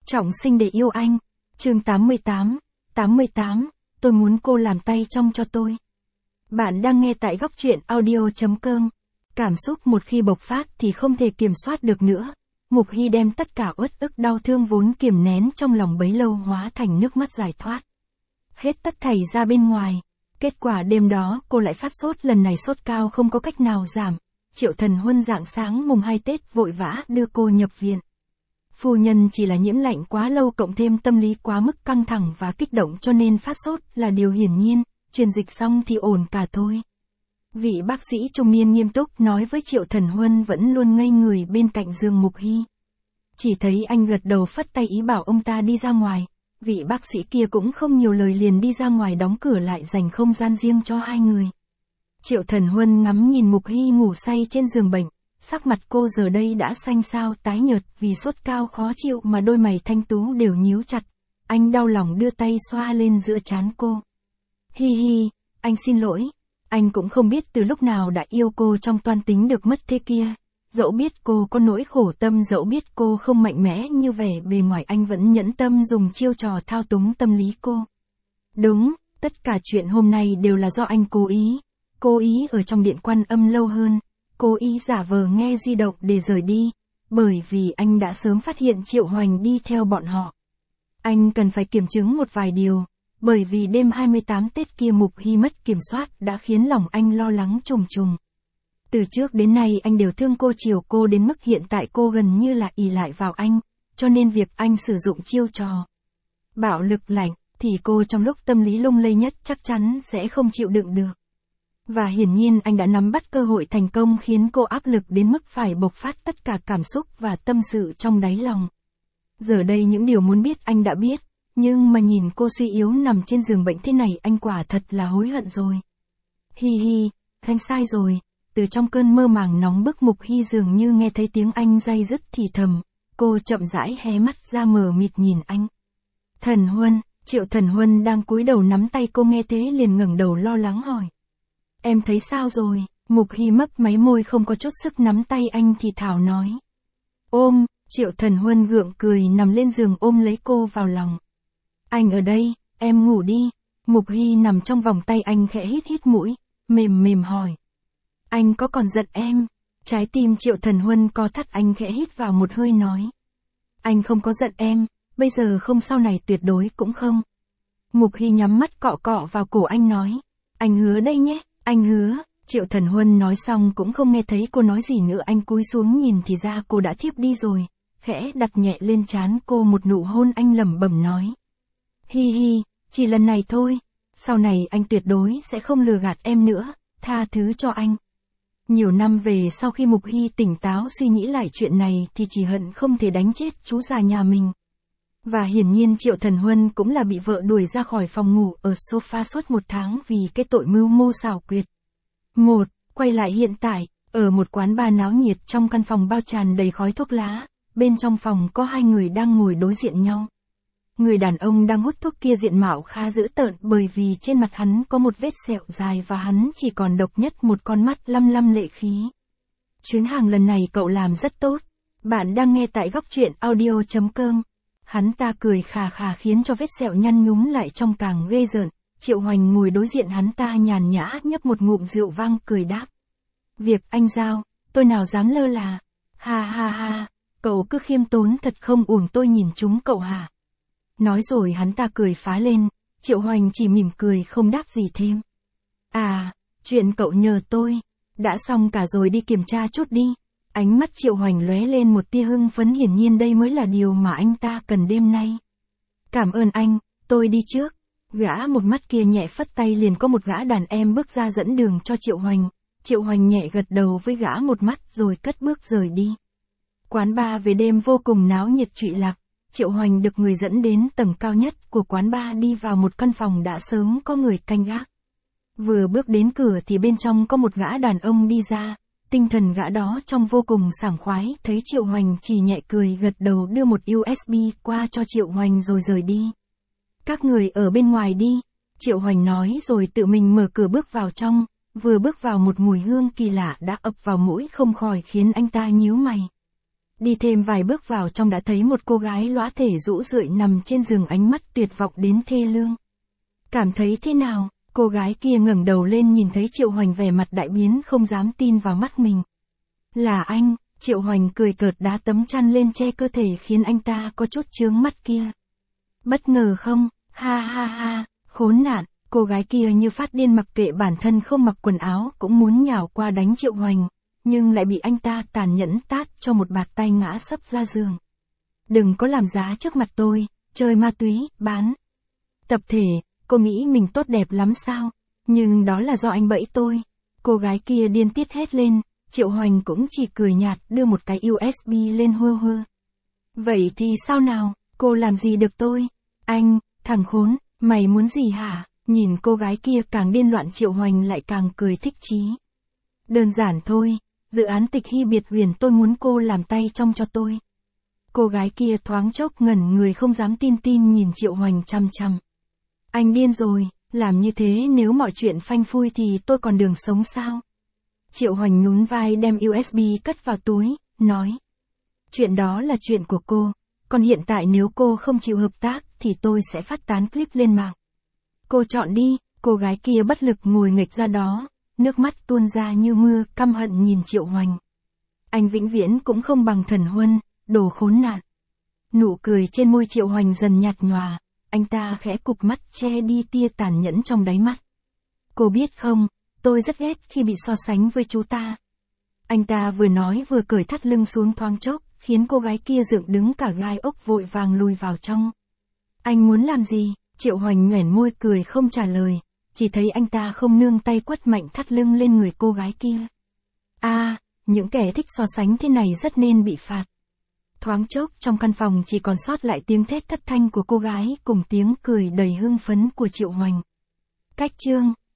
Trọng sinh để yêu anh. Chương 88. Tôi muốn cô làm tay trong cho tôi. Bạn đang nghe tại góc truyện audio.com. Cảm xúc một khi bộc phát thì không thể kiểm soát được nữa. Mục Hy đem tất cả uất ức đau thương vốn kiềm nén trong lòng bấy lâu hóa thành nước mắt giải thoát. Hết tất thảy ra bên ngoài. Kết quả đêm đó cô lại phát sốt, lần này sốt cao không có cách nào giảm. Triệu Thần Huân rạng sáng mùng 2 Tết vội vã đưa cô nhập viện. Phu nhân chỉ là nhiễm lạnh quá lâu cộng thêm tâm lý quá mức căng thẳng và kích động cho nên phát sốt là điều hiển nhiên, truyền dịch xong thì ổn cả thôi. Vị bác sĩ trung niên nghiêm túc nói với Triệu Thần Huân vẫn luôn ngây người bên cạnh giường Mục Hy. Chỉ thấy anh gật đầu phất tay ý bảo ông ta đi ra ngoài, vị bác sĩ kia cũng không nhiều lời liền đi ra ngoài đóng cửa lại dành không gian riêng cho hai người. Triệu Thần Huân ngắm nhìn Mục Hy ngủ say trên giường bệnh. Sắc mặt cô giờ đây đã xanh xao tái nhợt vì sốt cao khó chịu mà đôi mày thanh tú đều nhíu chặt. Anh đau lòng đưa tay xoa lên giữa trán cô. Hi hi, anh xin lỗi. Anh cũng không biết từ lúc nào đã yêu cô trong toan tính được mất thế kia. Dẫu biết cô có nỗi khổ tâm, dẫu biết cô không mạnh mẽ như vẻ bề ngoài, anh vẫn nhẫn tâm dùng chiêu trò thao túng tâm lý cô. Đúng, tất cả chuyện hôm nay đều là do anh cố ý. Cố ý ở trong điện Quan Âm lâu hơn. Cố ý giả vờ nghe di động để rời đi, bởi vì anh đã sớm phát hiện Triệu Hoành đi theo bọn họ. Anh cần phải kiểm chứng một vài điều, bởi vì đêm 28 Tết kia Mục Hy mất kiểm soát đã khiến lòng anh lo lắng trùng trùng. Từ trước đến nay anh đều thương cô chiều cô đến mức hiện tại cô gần như là ỷ lại vào anh, cho nên việc anh sử dụng chiêu trò bạo lực lạnh thì cô trong lúc tâm lý lung lay nhất chắc chắn sẽ không chịu đựng được. Và hiển nhiên anh đã nắm bắt cơ hội thành công khiến cô áp lực đến mức phải bộc phát tất cả cảm xúc và tâm sự trong đáy lòng. Giờ đây những điều muốn biết anh đã biết, nhưng mà nhìn cô suy yếu nằm trên giường bệnh thế này anh quả thật là hối hận rồi. Hi hi, anh sai rồi. Từ trong cơn mơ màng nóng bức Mục Hy dường như nghe thấy tiếng anh day dứt thì thầm, cô chậm rãi hé mắt ra mờ mịt nhìn anh. Thần Huân, Triệu Thần Huân đang cúi đầu nắm tay cô nghe thế liền ngẩng đầu lo lắng hỏi. Em thấy sao rồi? Mục Hy mấp máy môi không có chút sức nắm tay anh thì thảo nói. Ôm, Triệu Thần Huân gượng cười nằm lên giường ôm lấy cô vào lòng. Anh ở đây, em ngủ đi. Mục Hy nằm trong vòng tay anh khẽ hít hít mũi, mềm mềm hỏi. Anh có còn giận em? Trái tim Triệu Thần Huân co thắt, anh khẽ hít vào một hơi nói. Anh không có giận em, bây giờ không, sau này tuyệt đối cũng không. Mục Hy nhắm mắt cọ cọ vào cổ anh nói. Anh hứa đây nhé. Anh hứa. Triệu Thần Huân nói xong cũng không nghe thấy cô nói gì nữa, anh cúi xuống nhìn thì ra cô đã thiếp đi rồi, khẽ đặt nhẹ lên trán cô một nụ hôn, anh lẩm bẩm nói. Hi hi, chỉ lần này thôi, sau này anh tuyệt đối sẽ không lừa gạt em nữa, tha thứ cho anh. Nhiều năm về sau khi Mục Hy tỉnh táo suy nghĩ lại chuyện này thì chỉ hận không thể đánh chết chú già nhà mình. Và hiển nhiên Triệu Thần Huân cũng là bị vợ đuổi ra khỏi phòng ngủ ở sofa suốt 1 tháng vì cái tội mưu mô xảo quyệt. Quay lại hiện tại, ở một quán bar náo nhiệt trong căn phòng bao tràn đầy khói thuốc lá, bên trong phòng có 2 người đang ngồi đối diện nhau. Người đàn ông đang hút thuốc kia diện mạo khá dữ tợn bởi vì trên mặt hắn có một vết sẹo dài và hắn chỉ còn độc nhất một con mắt lăm lăm lệ khí. Chuyến hàng lần này cậu làm rất tốt. Bạn đang nghe tại góc truyện audio.com. Hắn ta cười khà khà khiến cho vết sẹo nhăn nhúm lại trong càng ghê rợn. Triệu Hoành ngồi đối diện hắn ta nhàn nhã nhấp một ngụm rượu vang cười đáp. Việc anh giao, tôi nào dám lơ là. Ha ha ha, cậu cứ khiêm tốn thật không uổng tôi nhìn chúng cậu hả? Nói rồi hắn ta cười phá lên, Triệu Hoành chỉ mỉm cười không đáp gì thêm. À, chuyện cậu nhờ tôi, đã xong cả rồi, đi kiểm tra chút đi. Ánh mắt Triệu Hoành lóe lên một tia hưng phấn, hiển nhiên đây mới là điều mà anh ta cần đêm nay. Cảm ơn anh, tôi đi trước. Gã một mắt kia nhẹ phất tay liền có một gã đàn em bước ra dẫn đường cho Triệu Hoành. Triệu Hoành nhẹ gật đầu với gã một mắt rồi cất bước rời đi. Quán bar về đêm vô cùng náo nhiệt trụy lạc. Triệu Hoành được người dẫn đến tầng cao nhất của quán bar, đi vào một căn phòng đã sớm có người canh gác. Vừa bước đến cửa thì bên trong có một gã đàn ông đi ra. Tinh thần gã đó trông vô cùng sảng khoái, thấy Triệu Hoành chỉ nhẹ cười gật đầu đưa một USB qua cho Triệu Hoành rồi rời đi. Các người ở bên ngoài đi, Triệu Hoành nói rồi tự mình mở cửa bước vào trong, vừa bước vào một mùi hương kỳ lạ đã ập vào mũi không khỏi khiến anh ta nhíu mày. Đi thêm vài bước vào trong đã thấy một cô gái lóa thể rũ rượi nằm trên giường, ánh mắt tuyệt vọng đến thê lương. Cảm thấy thế nào? Cô gái kia ngẩng đầu lên nhìn thấy Triệu Hoành, vẻ mặt đại biến, không dám tin vào mắt mình. Là anh. Triệu Hoành cười cợt đá tấm chăn lên che cơ thể khiến anh ta có chút chướng mắt kia. Bất ngờ không? Ha ha ha, khốn nạn. Cô gái kia như phát điên, mặc kệ bản thân không mặc quần áo cũng muốn nhào qua đánh Triệu Hoành, nhưng lại bị anh ta tàn nhẫn tát cho một bạt tay ngã sấp ra giường. Đừng có làm giá trước mặt tôi, chơi ma túy, bán tập thể, cô nghĩ mình tốt đẹp lắm sao? Nhưng đó là do anh bẫy tôi. Cô gái kia điên tiết hét lên, Triệu Hoành cũng chỉ cười nhạt đưa một cái USB lên hơ hơ. Vậy thì sao nào, cô làm gì được tôi? Anh, thằng khốn, mày muốn gì hả? Nhìn cô gái kia càng điên loạn, Triệu Hoành lại càng cười thích chí. Đơn giản thôi, dự án tịch hy biệt huyền, tôi muốn cô làm tay trong cho tôi. Cô gái kia thoáng chốc ngẩn người, không dám tin nhìn Triệu Hoành chằm chằm. Anh điên rồi, làm như thế nếu mọi chuyện phanh phui thì tôi còn đường sống sao? Triệu Hoành nhún vai đem USB cất vào túi, nói. Chuyện đó là chuyện của cô, còn hiện tại nếu cô không chịu hợp tác thì tôi sẽ phát tán clip lên mạng. Cô chọn đi. Cô gái kia bất lực ngồi nghệch ra đó, nước mắt tuôn ra như mưa, căm hận nhìn Triệu Hoành. Anh vĩnh viễn cũng không bằng Thần Huân, đồ khốn nạn. Nụ cười trên môi Triệu Hoành dần nhạt nhòa, anh ta khẽ cụp mắt che đi tia tàn nhẫn trong đáy mắt. Cô biết không, tôi rất ghét khi bị so sánh với chú ta. Anh ta vừa nói vừa cởi thắt lưng xuống, thoáng chốc khiến cô gái kia dựng đứng cả gai ốc, vội vàng lùi vào trong. Anh muốn làm gì? Triệu Hoành nhoẻn môi cười không trả lời, chỉ thấy anh ta không nương tay quất mạnh thắt lưng lên người cô gái kia. Những kẻ thích so sánh thế này rất nên bị phạt. Thoáng chốc trong căn phòng chỉ còn sót lại tiếng thét thất thanh của cô gái cùng tiếng cười đầy hưng phấn của Triệu Hoành. Cách chương